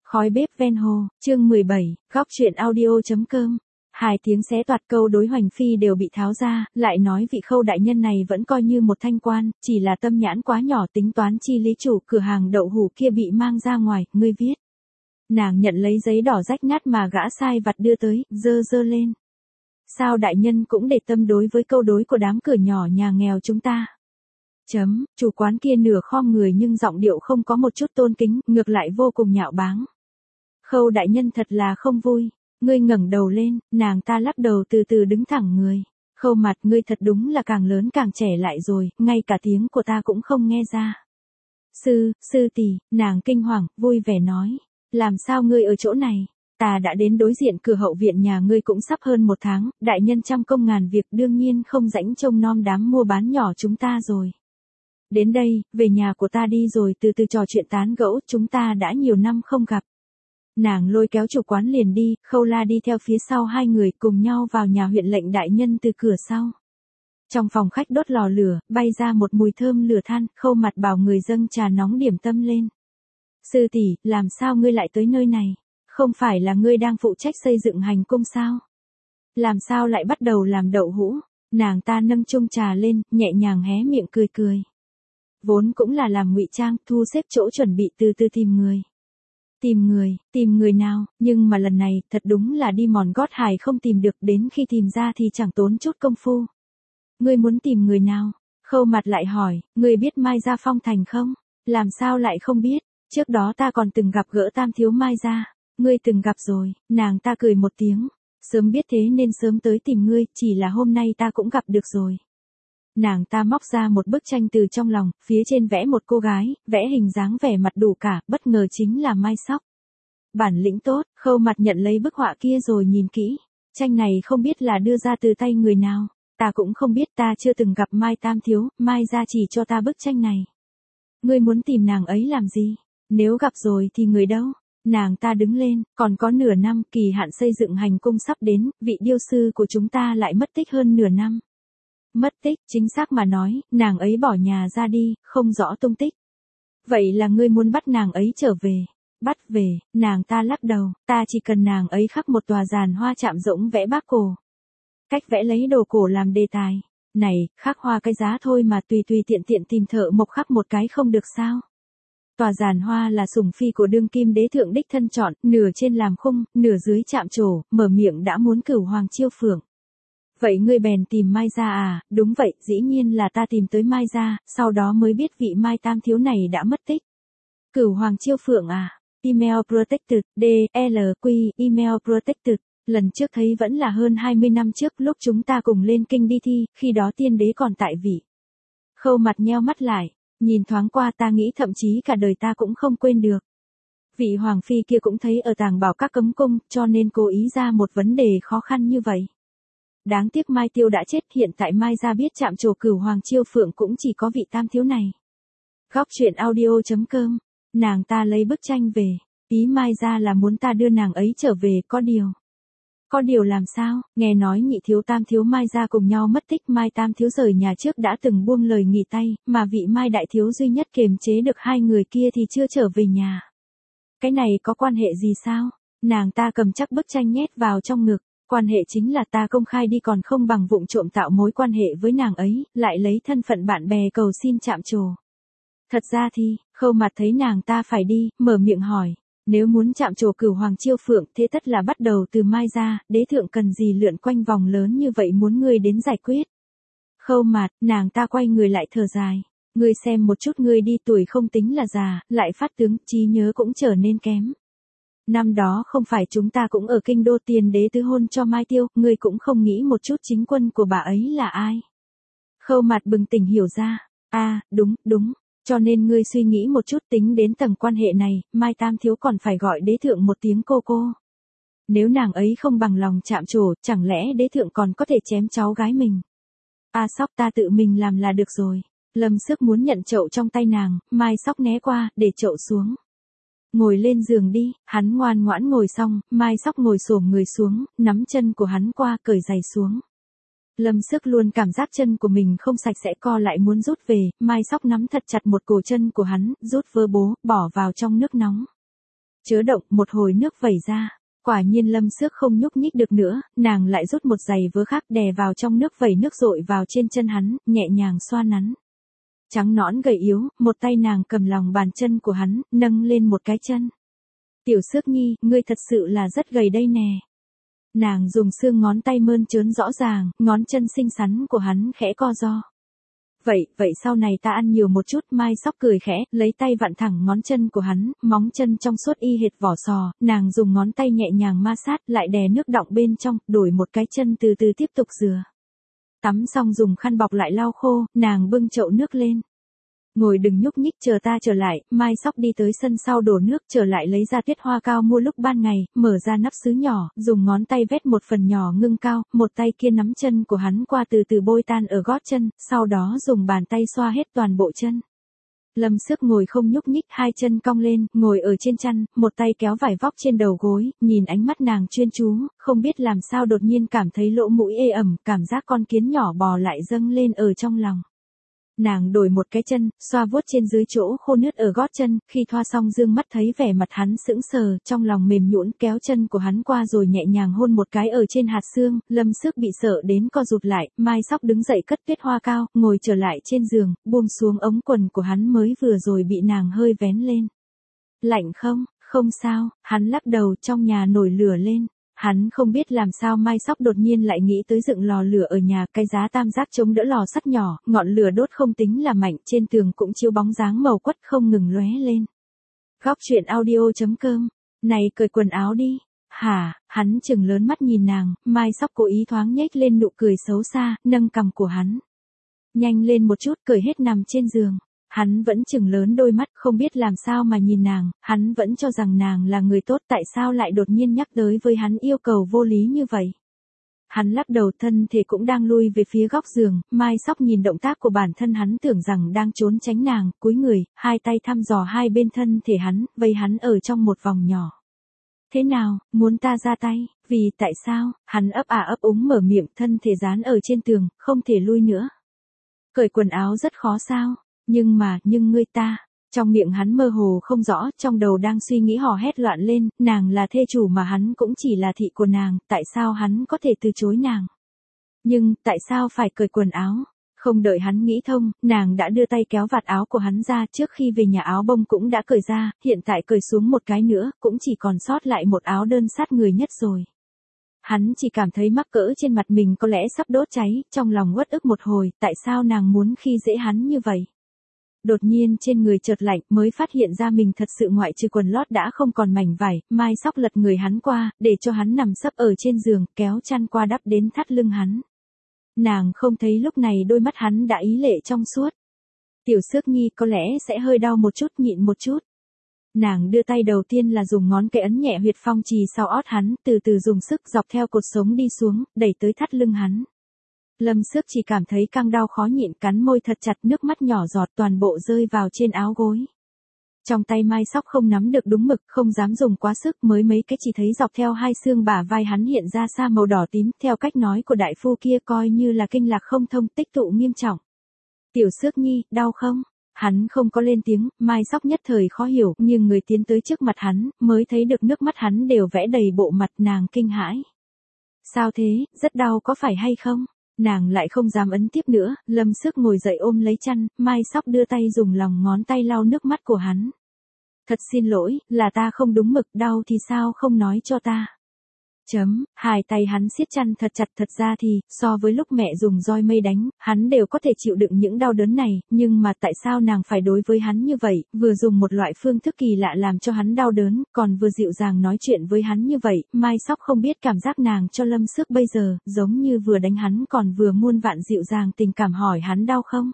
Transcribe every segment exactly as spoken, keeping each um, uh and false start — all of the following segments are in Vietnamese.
Khói bếp ven hồ, chương mười bảy, góc truyện audio.com. Hai tiếng xé toạc câu đối Hoành Phi đều bị tháo ra, lại nói vị Khâu đại nhân này vẫn coi như một thanh quan, chỉ là tâm nhãn quá nhỏ tính toán chi lý chủ cửa hàng đậu hủ kia bị mang ra ngoài, ngươi viết. Nàng nhận lấy giấy đỏ rách nát mà gã sai vặt đưa tới, dơ dơ lên. Sao đại nhân cũng để tâm đối với câu đối của đám cửa nhỏ nhà nghèo chúng ta. Chấm, chủ quán kia nửa khom người nhưng giọng điệu không có một chút tôn kính, ngược lại vô cùng nhạo báng. Khâu đại nhân thật là không vui, ngươi ngẩng đầu lên, nàng ta lắc đầu từ từ đứng thẳng người. Khâu mặt, ngươi thật đúng là càng lớn càng trẻ lại rồi, ngay cả tiếng của ta cũng không nghe ra. Sư, sư tỷ, nàng kinh hoàng, vui vẻ nói, làm sao ngươi ở chỗ này? Ta đã đến đối diện cửa hậu viện nhà ngươi cũng sắp hơn một tháng, đại nhân trăm công ngàn việc đương nhiên không rảnh trông nom đám mua bán nhỏ chúng ta rồi. Đến đây, về nhà của ta đi rồi từ từ trò chuyện tán gẫu, chúng ta đã nhiều năm không gặp. Nàng lôi kéo chủ quán liền đi, Khâu La đi theo phía sau hai người cùng nhau vào nhà huyện lệnh đại nhân từ cửa sau. Trong phòng khách đốt lò lửa, bay ra một mùi thơm lửa than, Khâu mặt bảo người dâng trà nóng điểm tâm lên. Sư tỷ, làm sao ngươi lại tới nơi này? Không phải là ngươi đang phụ trách xây dựng hành cung sao? Làm sao lại bắt đầu làm đậu hũ? Nàng ta nâng chung trà lên, nhẹ nhàng hé miệng cười cười. Vốn cũng là làm ngụy trang, thu xếp chỗ chuẩn bị từ từ tìm người. Tìm người, tìm người nào, nhưng mà lần này, thật đúng là đi mòn gót hải không tìm được, đến khi tìm ra thì chẳng tốn chút công phu. Ngươi muốn tìm người nào? Khâu mặt lại hỏi, ngươi biết Mai Gia Phong Thành không? Làm sao lại không biết, trước đó ta còn từng gặp gỡ Tam thiếu Mai Gia. Ngươi từng gặp rồi, nàng ta cười một tiếng. Sớm biết thế nên sớm tới tìm ngươi, chỉ là hôm nay ta cũng gặp được rồi. Nàng ta móc ra một bức tranh từ trong lòng, phía trên vẽ một cô gái, vẽ hình dáng vẻ mặt đủ cả, bất ngờ chính là Mai Sóc. Bản lĩnh tốt, Khâu mặt nhận lấy bức họa kia rồi nhìn kỹ. Tranh này không biết là đưa ra từ tay người nào, ta cũng không biết, ta chưa từng gặp Mai Tam thiếu, Mai gia chỉ cho ta bức tranh này. Ngươi muốn tìm nàng ấy làm gì? Nếu gặp rồi thì người đâu? Nàng ta đứng lên, còn có nửa năm, kỳ hạn xây dựng hành cung sắp đến, vị điêu sư của chúng ta lại mất tích hơn nửa năm. Mất tích, chính xác mà nói, nàng ấy bỏ nhà ra đi, không rõ tung tích. Vậy là ngươi muốn bắt nàng ấy trở về. Bắt về, nàng ta lắc đầu, ta chỉ cần nàng ấy khắc một tòa giàn hoa chạm rỗng vẽ bác cổ. Cách vẽ lấy đồ cổ làm đề tài. Này, khắc hoa cái giá thôi mà tùy tùy tiện tiện tìm thợ mộc khắc một cái không được sao. Tòa giàn hoa là sủng phi của đương kim đế thượng đích thân chọn, nửa trên làm khung, nửa dưới chạm trổ, mở miệng đã muốn cửu hoàng chiêu phượng. Vậy ngươi bèn tìm Mai Gia à? Đúng vậy, dĩ nhiên là ta tìm tới Mai Gia, sau đó mới biết vị Mai Tam thiếu này đã mất tích. Cửu hoàng chiêu phượng à? Email protected, D, L, Q, email protected. Lần trước thấy vẫn là hơn hai mươi năm trước lúc chúng ta cùng lên kinh đi thi, khi đó tiên đế còn tại vị. Khâu mặt nheo mắt lại, nhìn thoáng qua ta nghĩ thậm chí cả đời ta cũng không quên được. Vị hoàng phi kia cũng thấy ở tàng bảo các cấm cung, cho nên cố ý ra một vấn đề khó khăn như vậy. Đáng tiếc Mai Tiêu đã chết, hiện tại Mai Gia biết chạm trổ cửu hoàng chiêu phượng cũng chỉ có vị Tam thiếu này. Góc truyện audio.com, nàng ta lấy bức tranh về, ý Mai Gia là muốn ta đưa nàng ấy trở về, có điều. Có điều làm sao, nghe nói nhị thiếu Tam thiếu Mai Gia cùng nhau mất tích, Mai Tam thiếu rời nhà trước đã từng buông lời nghỉ tay, mà vị Mai đại thiếu duy nhất kiềm chế được hai người kia thì chưa trở về nhà. Cái này có quan hệ gì sao? Nàng ta cầm chắc bức tranh nhét vào trong ngực. Quan hệ chính là ta công khai đi còn không bằng vụng trộm tạo mối quan hệ với nàng ấy, lại lấy thân phận bạn bè cầu xin chạm trổ. Thật ra thì, Khâu mặt thấy nàng ta phải đi, mở miệng hỏi, nếu muốn chạm trổ cửu hoàng chiêu phượng thế tất là bắt đầu từ Mai Gia, đế thượng cần gì lượn quanh vòng lớn như vậy muốn ngươi đến giải quyết. Khâu mặt, nàng ta quay người lại thở dài, ngươi xem một chút ngươi đi tuổi không tính là già, lại phát tướng, trí nhớ cũng trở nên kém. Năm đó không phải chúng ta cũng ở kinh đô tiền đế tứ hôn cho Mai Tiêu, ngươi cũng không nghĩ một chút chính quân của bà ấy là ai. Khâu mặt bừng tỉnh hiểu ra, a à, đúng, đúng, cho nên ngươi suy nghĩ một chút tính đến tầng quan hệ này, Mai Tam thiếu còn phải gọi đế thượng một tiếng cô cô. Nếu nàng ấy không bằng lòng chạm trổ, chẳng lẽ đế thượng còn có thể chém cháu gái mình. A à, Sóc ta tự mình làm là được rồi. Lâm Sức muốn nhận chậu trong tay nàng, Mai Sóc né qua, để chậu xuống. Ngồi lên giường đi, hắn ngoan ngoãn ngồi xong, Mai Sóc ngồi xổm người xuống, nắm chân của hắn qua, cởi giày xuống. Lâm Sức luôn cảm giác chân của mình không sạch sẽ, co lại muốn rút về, Mai Sóc nắm thật chặt một cổ chân của hắn, rút vơ bố, bỏ vào trong nước nóng. Chớ động, một hồi nước vẩy ra. Quả nhiên Lâm Xước không nhúc nhích được nữa, nàng lại rút một giày vớ khác đè vào trong nước vẩy nước dội vào trên chân hắn, nhẹ nhàng xoa nắn. Trắng nõn gầy yếu, một tay nàng cầm lòng bàn chân của hắn, nâng lên một cái chân. Tiểu Xước Nhi, ngươi thật sự là rất gầy đây nè. Nàng dùng xương ngón tay mơn trớn rõ ràng, ngón chân xinh xắn của hắn khẽ co ro. Vậy, vậy sau này ta ăn nhiều một chút, Mai Sóc cười khẽ, lấy tay vặn thẳng ngón chân của hắn, móng chân trong suốt y hệt vỏ sò, nàng dùng ngón tay nhẹ nhàng ma sát, lại đè nước đọng bên trong, đổi một cái chân từ từ tiếp tục rửa. Tắm xong dùng khăn bọc lại lau khô, nàng bưng chậu nước lên. Ngồi đừng nhúc nhích, chờ ta trở lại. Mai Sóc đi tới sân sau đổ nước, trở lại lấy ra tuyết hoa cao mua lúc ban ngày, mở ra nắp sứ nhỏ, dùng ngón tay vét một phần nhỏ ngưng cao, một tay kia nắm chân của hắn qua từ từ bôi tan ở gót chân, sau đó dùng bàn tay xoa hết toàn bộ chân. Lâm Xước ngồi không nhúc nhích, hai chân cong lên, ngồi ở trên chăn, một tay kéo vải vóc trên đầu gối, nhìn ánh mắt nàng chuyên chú, không biết làm sao đột nhiên cảm thấy lỗ mũi ê ẩm, cảm giác con kiến nhỏ bò lại dâng lên ở trong lòng. Nàng đổi một cái chân, xoa vuốt trên dưới chỗ khô nứt ở gót chân, khi thoa xong dương mắt thấy vẻ mặt hắn sững sờ, trong lòng mềm nhũn kéo chân của hắn qua rồi nhẹ nhàng hôn một cái ở trên hạt xương, Lâm Xước bị sợ đến co rụt lại, Mai Sóc đứng dậy cất tuyết hoa cao, ngồi trở lại trên giường, buông xuống ống quần của hắn mới vừa rồi bị nàng hơi vén lên. Lạnh không? Không sao, hắn lắc đầu, trong nhà nổi lửa lên. Hắn không biết làm sao Mai Sóc đột nhiên lại nghĩ tới dựng lò lửa ở nhà, cái giá tam giác chống đỡ lò sắt nhỏ, ngọn lửa đốt không tính là mạnh, trên tường cũng chiếu bóng dáng màu quất không ngừng lóe lên. Góc truyện audio chấm com. Này cởi quần áo đi. Hả? Hắn chừng lớn mắt nhìn nàng, Mai Sóc cố ý thoáng nhếch lên nụ cười xấu xa, nâng cằm của hắn. Nhanh lên một chút, cởi hết nằm trên giường. Hắn vẫn chừng lớn đôi mắt, không biết làm sao mà nhìn nàng, hắn vẫn cho rằng nàng là người tốt, tại sao lại đột nhiên nhắc tới với hắn yêu cầu vô lý như vậy. Hắn lắc đầu, thân thể cũng đang lui về phía góc giường, Mai Sóc nhìn động tác của bản thân hắn tưởng rằng đang trốn tránh nàng, cúi người, hai tay thăm dò hai bên thân thể hắn, vây hắn ở trong một vòng nhỏ. Thế nào, muốn ta ra tay, vì tại sao, hắn ấp à ấp úng mở miệng, thân thể dán ở trên tường, không thể lui nữa. Cởi quần áo rất khó sao? Nhưng mà, nhưng ngươi ta, trong miệng hắn mơ hồ không rõ, trong đầu đang suy nghĩ hò hét loạn lên, nàng là thê chủ mà hắn cũng chỉ là thị của nàng, tại sao hắn có thể từ chối nàng? Nhưng, tại sao phải cởi quần áo? Không đợi hắn nghĩ thông, nàng đã đưa tay kéo vạt áo của hắn ra, trước khi về nhà áo bông cũng đã cởi ra, hiện tại cởi xuống một cái nữa, cũng chỉ còn sót lại một áo đơn sát người nhất rồi. Hắn chỉ cảm thấy mắc cỡ trên mặt mình có lẽ sắp đốt cháy, trong lòng uất ức một hồi, tại sao nàng muốn khi dễ hắn như vậy? Đột nhiên trên người chợt lạnh, mới phát hiện ra mình thật sự ngoại trừ quần lót đã không còn mảnh vải, Mai Sóc lật người hắn qua, để cho hắn nằm sấp ở trên giường, kéo chăn qua đắp đến thắt lưng hắn. Nàng không thấy lúc này đôi mắt hắn đã ý lệ trong suốt. Tiểu Xước Nhi có lẽ sẽ hơi đau một chút, nhịn một chút. Nàng đưa tay đầu tiên là dùng ngón cái ấn nhẹ huyệt phong trì sau ót hắn, từ từ dùng sức dọc theo cột sống đi xuống, đẩy tới thắt lưng hắn. Lâm Xước chỉ cảm thấy căng đau khó nhịn, cắn môi thật chặt, nước mắt nhỏ giọt toàn bộ rơi vào trên áo gối. Trong tay Mai Sóc không nắm được đúng mực, không dám dùng quá sức, mới mấy cái chỉ thấy dọc theo hai xương bả vai hắn hiện ra sa màu đỏ tím, theo cách nói của đại phu kia coi như là kinh lạc không thông, tích tụ nghiêm trọng. Tiểu Xước Nhi, đau không? Hắn không có lên tiếng, Mai Sóc nhất thời khó hiểu, nhưng người tiến tới trước mặt hắn, mới thấy được nước mắt hắn đều vẽ đầy bộ mặt, nàng kinh hãi. Sao thế, rất đau có phải hay không? Nàng lại không dám ấn tiếp nữa, Lâm Xước ngồi dậy ôm lấy chăn, Mai Sóc đưa tay dùng lòng ngón tay lau nước mắt của hắn. Thật xin lỗi, là ta không đúng mực, đau thì sao không nói cho ta. Chấm, hai tay hắn siết chăn thật chặt, thật ra thì, so với lúc mẹ dùng roi mây đánh, hắn đều có thể chịu đựng những đau đớn này, nhưng mà tại sao nàng phải đối với hắn như vậy, vừa dùng một loại phương thức kỳ lạ làm cho hắn đau đớn, còn vừa dịu dàng nói chuyện với hắn như vậy, Mai Sóc không biết cảm giác nàng cho Lâm Xước bây giờ, giống như vừa đánh hắn còn vừa muôn vạn dịu dàng tình cảm hỏi hắn đau không?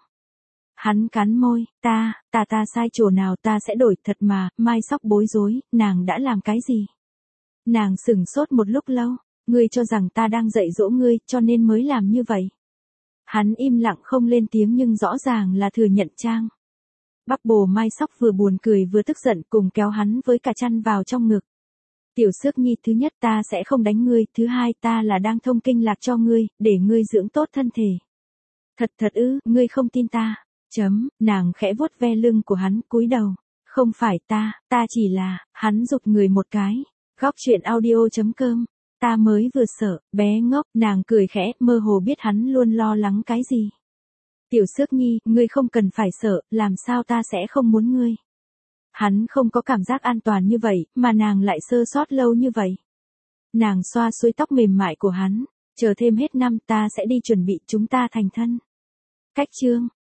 Hắn cắn môi, ta, ta ta sai chỗ nào ta sẽ đổi, thật mà, Mai Sóc bối rối, nàng đã làm cái gì? Nàng sửng sốt một lúc lâu, ngươi cho rằng ta đang dạy dỗ ngươi, cho nên mới làm như vậy. Hắn im lặng không lên tiếng nhưng rõ ràng là thừa nhận trang. Bắp bồ Mai Sóc vừa buồn cười vừa tức giận cùng kéo hắn với cả chăn vào trong ngực. Tiểu Xước Nhi, thứ nhất ta sẽ không đánh ngươi, thứ hai ta là đang thông kinh lạc cho ngươi, để ngươi dưỡng tốt thân thể. Thật thật ư, ngươi không tin ta. Chấm, nàng khẽ vuốt ve lưng của hắn, cúi đầu. Không phải ta, ta chỉ là, hắn giục người một cái. Góc chuyện audio.com. Ta mới vừa sợ, bé ngốc, nàng cười khẽ, mơ hồ biết hắn luôn lo lắng cái gì. Tiểu Xước Nhi, ngươi không cần phải sợ, làm sao ta sẽ không muốn ngươi. Hắn không có cảm giác an toàn như vậy, mà nàng lại sơ sót lâu như vậy. Nàng xoa xuôi tóc mềm mại của hắn, chờ thêm hết năm ta sẽ đi chuẩn bị chúng ta thành thân. Cách chương.